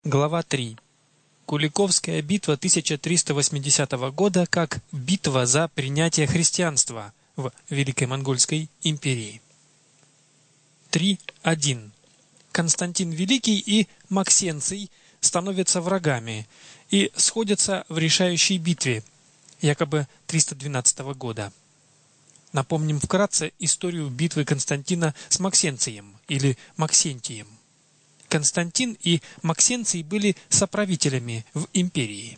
Глава 3. Куликовская битва 1380 года как битва за принятие христианства в Великой Монгольской империи. 3.1. Константин Великий и Максенций становятся врагами и сходятся в решающей битве, якобы 312 года. Напомним вкратце историю битвы Константина с Максенцием или Максентием. Константин и Максенций были соправителями в империи.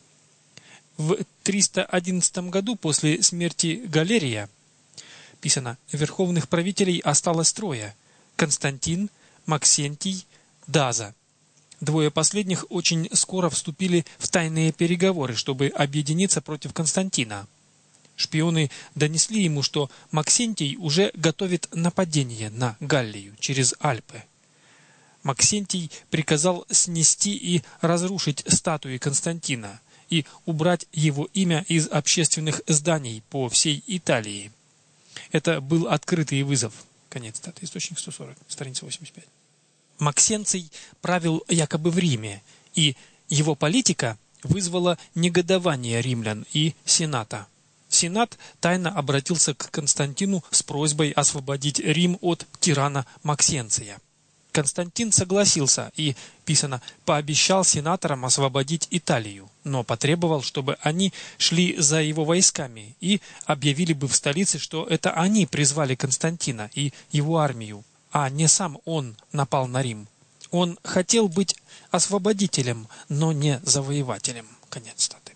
В 311 году после смерти Галерия, писано, верховных правителей осталось трое – Константин, Максентий, Даза. Двое последних очень скоро вступили в тайные переговоры, чтобы объединиться против Константина. Шпионы донесли ему, что Максентий уже готовит нападение на Галлию через Альпы. Максентий приказал снести и разрушить статуи Константина и убрать его имя из общественных зданий по всей Италии. Это был открытый вызов. Конец цитаты. Источник 140, страница 85. Максенций правил якобы в Риме, и его политика вызвала негодование римлян и Сената. Сенат тайно обратился к Константину с просьбой освободить Рим от тирана Максенция. Константин согласился и, писано, пообещал сенаторам освободить Италию, но потребовал, чтобы они шли за его войсками и объявили бы в столице, что это они призвали Константина и его армию, а не сам он напал на Рим. Он хотел быть освободителем, но не завоевателем. Конец цитаты.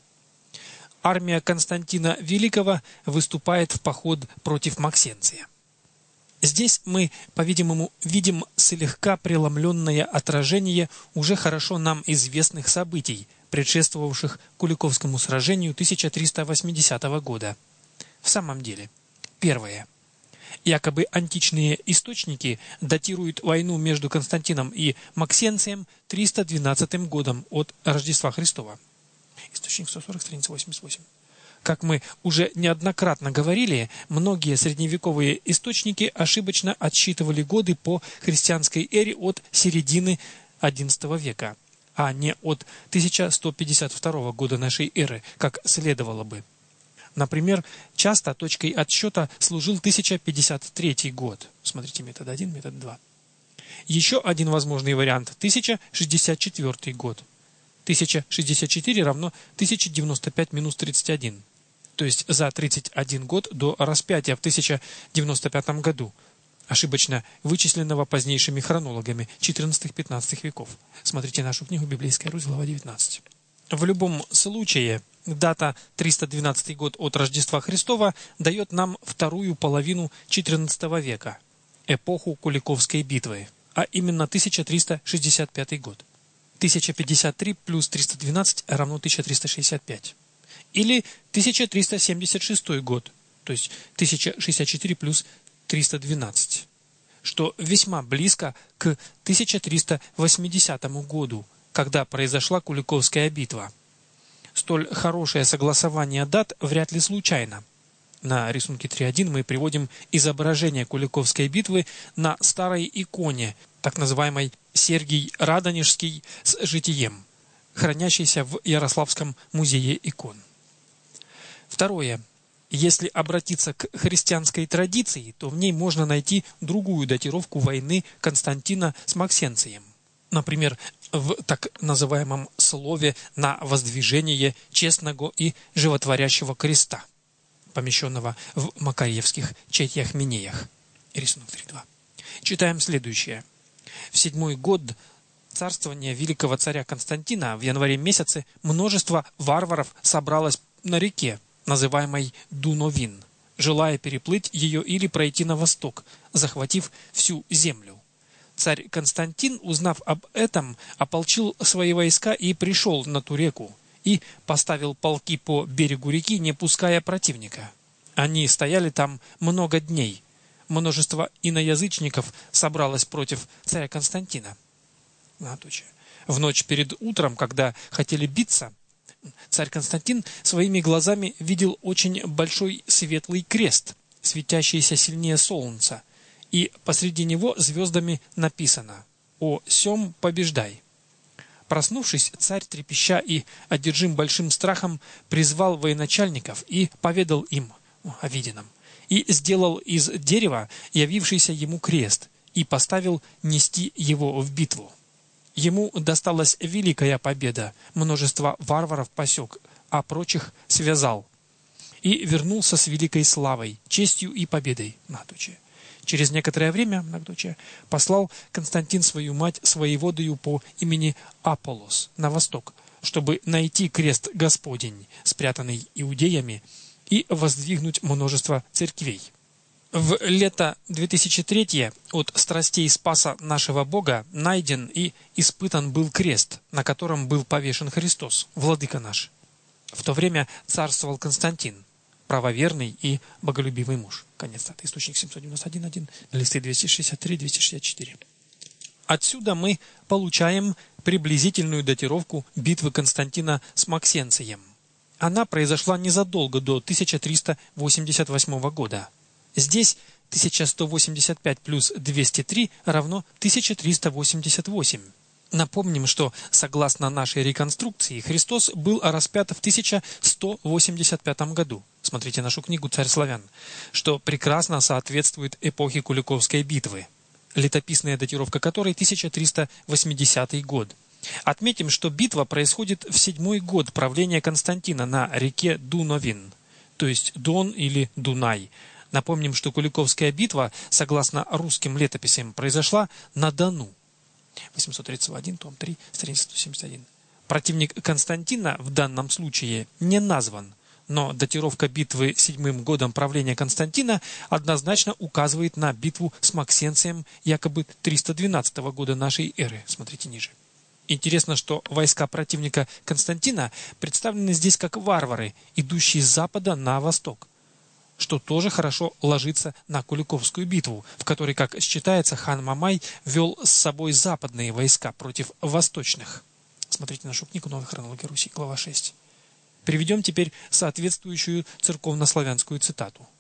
Армия Константина Великого выступает в поход против Максенция. Здесь мы, по-видимому, видим слегка преломленное отражение уже хорошо нам известных событий, предшествовавших Куликовскому сражению 1380 года. В самом деле, первое. Якобы античные источники датируют войну между Константином и Максенцием 312 годом от Рождества Христова. Источник 140, страница 88. Как мы уже неоднократно говорили, многие средневековые источники ошибочно отсчитывали годы по христианской эре от середины XI века, а не от 1152 года нашей эры, как следовало бы. Например, часто точкой отсчета служил 1053 год. Смотрите, метод 1, метод 2. Еще один возможный вариант – 1064 год. 1064 равно 1095 минус 31. То есть за 31 год до распятия в 1095 году, ошибочно вычисленного позднейшими хронологами 14-15 веков. Смотрите нашу книгу «Библейская Русь», глава 19. В любом случае, дата 312 год от Рождества Христова дает нам вторую половину XIV века, эпоху Куликовской битвы, а именно 1365 год. 1053 плюс 312 равно 1365. Или 1376 год, то есть 1064 плюс 312, что весьма близко к 1380 году, когда произошла Куликовская битва. Столь хорошее согласование дат вряд ли случайно. На рисунке 3.1 мы приводим изображение Куликовской битвы на старой иконе, так называемой Сергий Радонежский с житием, хранящейся в Ярославском музее икон. Второе. Если обратиться к христианской традиции, то в ней можно найти другую датировку войны Константина с Максенцием. Например, в так называемом слове на воздвижение честного и животворящего креста, помещенного в Макарьевских Четьях-Минеях. Рисунок 3.2. Читаем следующее. В 7-й год царствования великого царя Константина в январе месяце множество варваров собралось на реке, называемой Дуновин, желая переплыть ее или пройти на восток, захватив всю землю. Царь Константин, узнав об этом, ополчил свои войска и пришел на ту реку, и поставил полки по берегу реки, не пуская противника. Они стояли там много дней. Множество иноязычников собралось против царя Константина. В ночь перед утром, когда хотели биться, царь Константин своими глазами видел очень большой светлый крест, светящийся сильнее солнца, и посреди него звездами написано «О сем побеждай». Проснувшись, царь, трепеща и одержим большим страхом, призвал военачальников и поведал им о виденном. И сделал из дерева явившийся ему крест, и поставил нести его в битву. Ему досталась великая победа, множество варваров посек, а прочих связал. И вернулся с великой славой, честью и победой. Многоточие. Через некоторое время, многоточие, послал Константин свою мать с воеводою по имени Аполлос на восток, чтобы найти крест Господень, спрятанный иудеями, и воздвигнуть множество церквей. В лето 2003 от страстей Спаса нашего Бога найден и испытан был крест, на котором был повешен Христос, Владыка наш. В то время царствовал Константин, правоверный и боголюбивый муж. Конец цитаты. Источник 791.1, листы 263-264. Отсюда мы получаем приблизительную датировку битвы Константина с Максенцием. Она произошла незадолго до 1388 года. Здесь 1185 плюс 203 равно 1388. Напомним, что согласно нашей реконструкции Христос был распят в 1185 году. Смотрите нашу книгу «Царь славян», что прекрасно соответствует эпохе Куликовской битвы, летописная датировка которой 1380 год. Отметим, что битва происходит в 7-й год правления Константина на реке Дуновин, то есть Дон или Дунай. Напомним, что Куликовская битва, согласно русским летописям, произошла на Дону. 831, том 3, страница 171. Противник Константина в данном случае не назван, но датировка битвы 7-м годом правления Константина однозначно указывает на битву с Максенцием якобы 312 года нашей эры. Смотрите ниже. Интересно, что войска противника Константина представлены здесь как варвары, идущие с запада на восток, что тоже хорошо ложится на Куликовскую битву, в которой, как считается, хан Мамай вел с собой западные войска против восточных. Смотрите нашу книгу «Новая хронология Руси», глава 6. Приведем теперь соответствующую церковнославянскую цитату.